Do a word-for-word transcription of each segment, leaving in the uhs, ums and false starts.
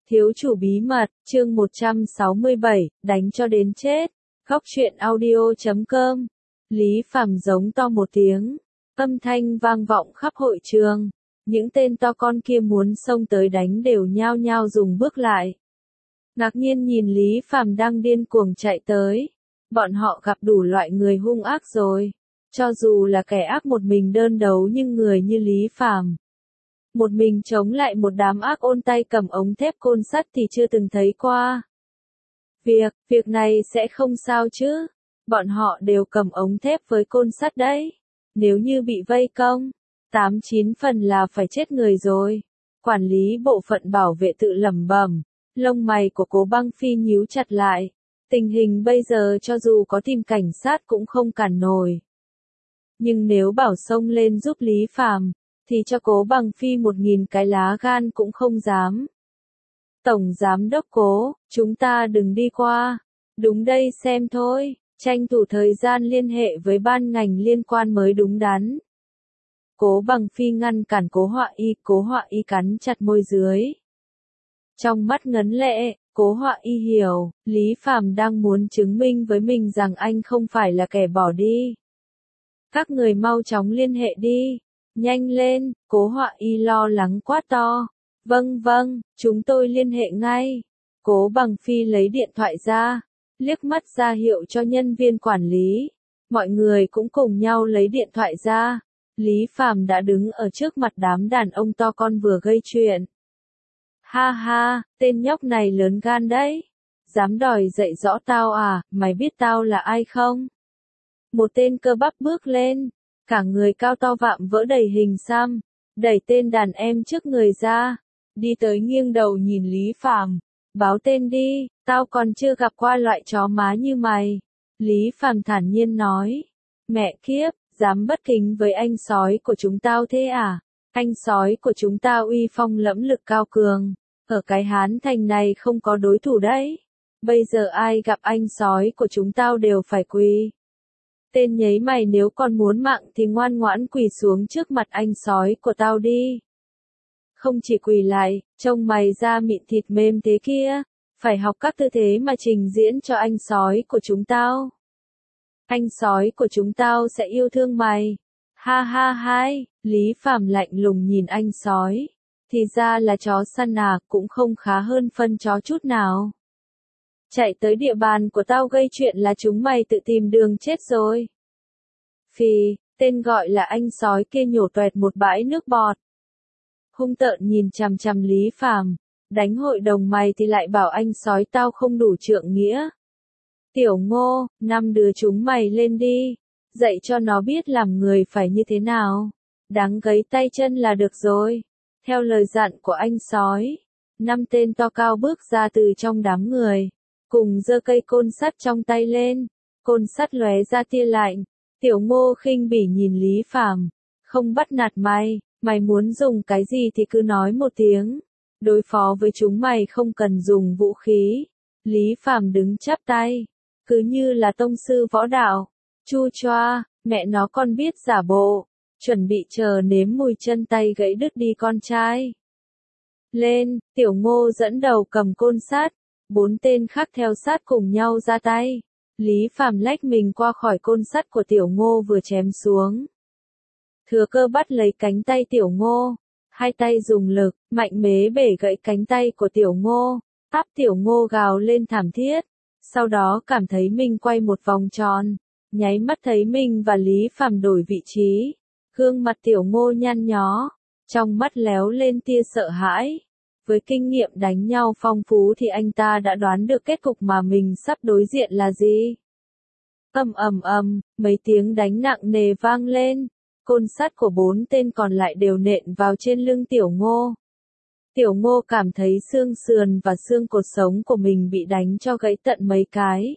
Thiếu chủ bí mật, chương một trăm sáu mươi bảy, đánh cho đến chết. Góc truyện audio chấm com. Lý Phàm giống to một tiếng, âm thanh vang vọng khắp hội trường. Những tên to con kia muốn xông tới đánh đều nhao nhao dùng bước lại. Ngạc nhiên nhìn Lý Phàm đang điên cuồng chạy tới. Bọn họ gặp đủ loại người hung ác rồi. Cho dù là kẻ ác một mình đơn đấu nhưng người như Lý Phàm, một mình chống lại một đám ác ôn tay cầm ống thép côn sắt thì chưa từng thấy qua. Việc, việc này sẽ không sao chứ. Bọn họ đều cầm ống thép với côn sắt đấy. Nếu như bị vây công, tám chín phần là phải chết người rồi. Quản lý bộ phận bảo vệ tự lẩm bẩm, lông mày của Cố Băng Phi nhíu chặt lại. Tình hình bây giờ cho dù có tìm cảnh sát cũng không cản nổi. Nhưng nếu bảo xông lên giúp Lý Phàm, thì cho Cố Băng Phi một nghìn cái lá gan cũng không dám. Tổng giám đốc Cố, chúng ta đừng đi qua. Đúng đây xem thôi, tranh thủ thời gian liên hệ với ban ngành liên quan mới đúng đắn. Cố Băng Phi ngăn cản Cố Họa Y, Cố Họa Y cắn chặt môi dưới. Trong mắt ngấn lệ, Cố Họa Y hiểu, Lý Phàm đang muốn chứng minh với mình rằng anh không phải là kẻ bỏ đi. Các người mau chóng liên hệ đi. Nhanh lên, Cố Họa Y lo lắng quát to. Vâng vâng, chúng tôi liên hệ ngay. Cố Băng Phi lấy điện thoại ra, liếc mắt ra hiệu cho nhân viên quản lý. Mọi người cũng cùng nhau lấy điện thoại ra. Lý Phàm đã đứng ở trước mặt đám đàn ông to con vừa gây chuyện. Ha ha, tên nhóc này lớn gan đấy. Dám đòi dạy rõ tao à, mày biết tao là ai không? Một tên cơ bắp bước lên. Cả người cao to vạm vỡ đầy hình xăm, đẩy tên đàn em trước người ra, đi tới nghiêng đầu nhìn Lý Phàm, báo tên đi, tao còn chưa gặp qua loại chó má như mày. Lý Phàm thản nhiên nói, mẹ kiếp, dám bất kính với anh sói của chúng tao thế à? Anh sói của chúng tao uy phong lẫm lực cao cường, ở cái Hán Thành này không có đối thủ đấy. Bây giờ ai gặp anh sói của chúng tao đều phải quỳ. Tên nhấy mày nếu còn muốn mạng thì ngoan ngoãn quỳ xuống trước mặt anh sói của tao đi. Không chỉ quỳ lại, trông mày da mịn thịt mềm thế kia, phải học các tư thế mà trình diễn cho anh sói của chúng tao. Anh sói của chúng tao sẽ yêu thương mày. Ha ha hai, Lý Phàm lạnh lùng nhìn anh sói. Thì ra là chó săn à, cũng không khá hơn phân chó chút nào. Chạy tới địa bàn của tao gây chuyện là chúng mày tự tìm đường chết rồi. Phì, tên gọi là anh sói kia nhổ toẹt một bãi nước bọt. Hung tợn nhìn chằm chằm Lý Phàm, đánh hội đồng mày thì lại bảo anh sói tao không đủ trượng nghĩa. Tiểu Ngô, năm đứa chúng mày lên đi, dạy cho nó biết làm người phải như thế nào. Đáng gấy tay chân là được rồi. Theo lời dặn của anh sói, năm tên to cao bước ra từ trong đám người. Cùng giơ cây côn sắt trong tay lên, côn sắt lóe ra tia lạnh. Tiểu Ngô khinh bỉ nhìn Lý Phàm, không bắt nạt mày, mày muốn dùng cái gì thì cứ nói một tiếng. Đối phó với chúng mày không cần dùng vũ khí. Lý Phàm đứng chắp tay, cứ như là tông sư võ đạo. Chu choa, mẹ nó còn biết giả bộ, chuẩn bị chờ nếm mùi chân tay gãy đứt đi con trai. Lên, Tiểu Ngô dẫn đầu cầm côn sắt. Bốn tên khác theo sát cùng nhau ra tay. Lý Phàm lách mình qua khỏi côn sắt của Tiểu Ngô vừa chém xuống. Thừa cơ bắt lấy cánh tay Tiểu Ngô. Hai tay dùng lực, mạnh mẽ bể gãy cánh tay của Tiểu Ngô. Áp Tiểu Ngô gào lên thảm thiết. Sau đó cảm thấy mình quay một vòng tròn. Nháy mắt thấy mình và Lý Phàm đổi vị trí. Gương mặt Tiểu Ngô nhăn nhó. Trong mắt léo lên tia sợ hãi. Với kinh nghiệm đánh nhau phong phú thì anh ta đã đoán được kết cục mà mình sắp đối diện là gì. Ầm ầm ầm, mấy tiếng đánh nặng nề vang lên, côn sắt của bốn tên còn lại đều nện vào trên lưng Tiểu Ngô. Tiểu Ngô cảm thấy xương sườn và xương cột sống của mình bị đánh cho gãy tận mấy cái.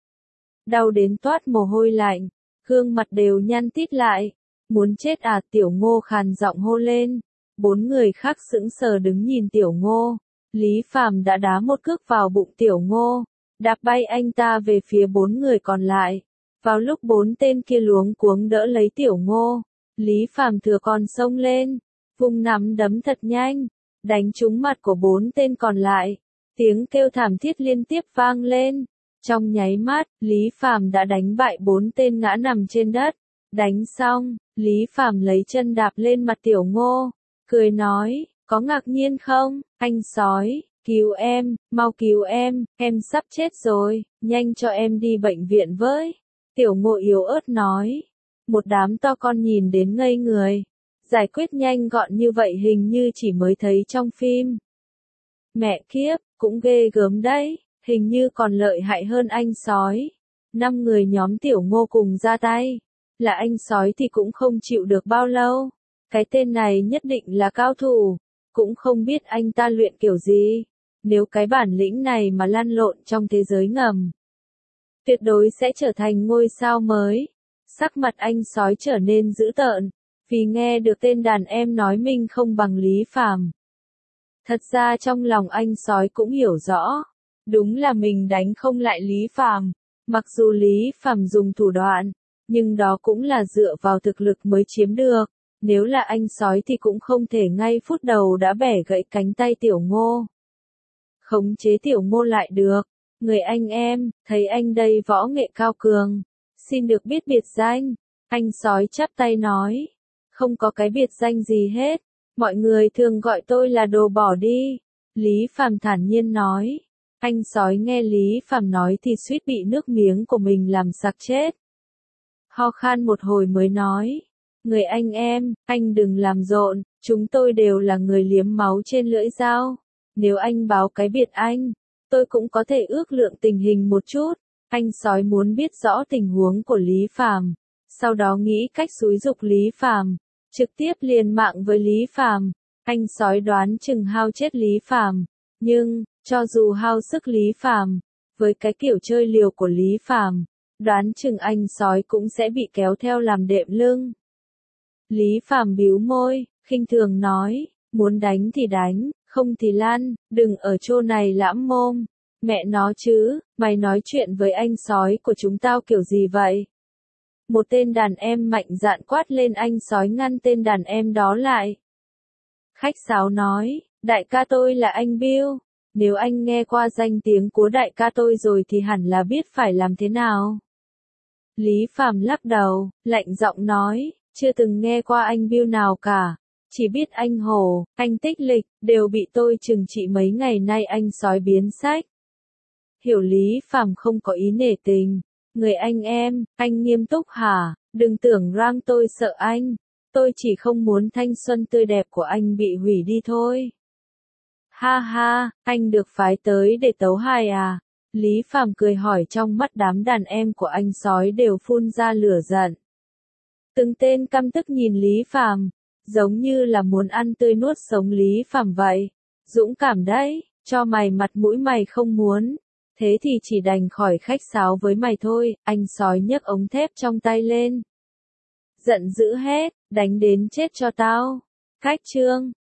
Đau đến toát mồ hôi lạnh, gương mặt đều nhăn tít lại. Muốn chết à? Tiểu Ngô khàn giọng hô lên. Bốn người khác sững sờ đứng nhìn Tiểu Ngô. Lý Phàm đã đá một cước vào bụng Tiểu Ngô, đạp bay anh ta về phía bốn người còn lại. Vào lúc bốn tên kia luống cuống đỡ lấy Tiểu Ngô, Lý Phàm thừa còn xông lên, vung nắm đấm thật nhanh, đánh trúng mặt của bốn tên còn lại. Tiếng kêu thảm thiết liên tiếp vang lên. Trong nháy mắt, Lý Phàm đã đánh bại bốn tên ngã nằm trên đất. Đánh xong, Lý Phàm lấy chân đạp lên mặt Tiểu Ngô, cười nói, có ngạc nhiên không, anh sói, cứu em, mau cứu em, em sắp chết rồi, nhanh cho em đi bệnh viện với. Tiểu Ngô yếu ớt nói, một đám to con nhìn đến ngây người. Giải quyết nhanh gọn như vậy hình như chỉ mới thấy trong phim. Mẹ kiếp, cũng ghê gớm đấy, hình như còn lợi hại hơn anh sói. Năm người nhóm Tiểu Ngô cùng ra tay. Là anh sói thì cũng không chịu được bao lâu. Cái tên này nhất định là cao thủ. Cũng không biết anh ta luyện kiểu gì. Nếu cái bản lĩnh này mà lăn lộn trong thế giới ngầm, tuyệt đối sẽ trở thành ngôi sao mới. Sắc mặt anh sói trở nên dữ tợn, vì nghe được tên đàn em nói mình không bằng Lý Phàm. Thật ra trong lòng anh sói cũng hiểu rõ, đúng là mình đánh không lại Lý Phàm. Mặc dù Lý Phàm dùng thủ đoạn, nhưng đó cũng là dựa vào thực lực mới chiếm được. Nếu là anh sói thì cũng không thể ngay phút đầu đã bẻ gãy cánh tay Tiểu Ngô, khống chế Tiểu Ngô lại được. Người anh em, thấy anh đây võ nghệ cao cường, xin được biết biệt danh. Anh sói chắp tay nói, không có cái biệt danh gì hết, mọi người thường gọi tôi là đồ bỏ đi. Lý Phàm thản nhiên nói. Anh sói nghe Lý Phàm nói thì suýt bị nước miếng của mình làm sặc chết. Ho khan một hồi mới nói, người anh em, anh đừng làm rộn, chúng tôi đều là người liếm máu trên lưỡi dao. Nếu anh báo cái biệt anh, tôi cũng có thể ước lượng tình hình một chút. Anh sói muốn biết rõ tình huống của Lý Phàm, sau đó nghĩ cách xúi giục Lý Phàm, trực tiếp liền mạng với Lý Phàm. Anh sói đoán chừng hao chết Lý Phàm, nhưng cho dù hao sức Lý Phàm, với cái kiểu chơi liều của Lý Phàm, đoán chừng anh sói cũng sẽ bị kéo theo làm đệm lưng. Lý Phàm bĩu môi, khinh thường nói, muốn đánh thì đánh, không thì lăn, đừng ở chỗ này lãm mồm. Mẹ nó chứ, mày nói chuyện với anh sói của chúng tao kiểu gì vậy? Một tên đàn em mạnh dạn quát lên, anh sói ngăn tên đàn em đó lại. Khách sáo nói, đại ca tôi là anh Bill, nếu anh nghe qua danh tiếng của đại ca tôi rồi thì hẳn là biết phải làm thế nào. Lý Phàm lắc đầu, lạnh giọng nói, chưa từng nghe qua anh Bill nào cả. Chỉ biết anh Hồ, anh Tích Lịch, đều bị tôi trừng trị mấy ngày nay anh sói biến sách. Hiểu Lý Phàm không có ý nể tình. Người anh em, anh nghiêm túc hả? Đừng tưởng rằng tôi sợ anh. Tôi chỉ không muốn thanh xuân tươi đẹp của anh bị hủy đi thôi. Ha ha, anh được phái tới để tấu hài à? Lý Phàm cười hỏi, trong mắt đám đàn em của anh sói đều phun ra lửa giận. Từng tên căm tức nhìn Lý Phàm, giống như là muốn ăn tươi nuốt sống Lý Phàm vậy. Dũng cảm đấy, cho mày mặt mũi mày không muốn. Thế thì chỉ đành khỏi khách sáo với mày thôi. Anh sói nhấc ống thép trong tay lên, giận dữ hét, đánh đến chết cho tao. Cách chương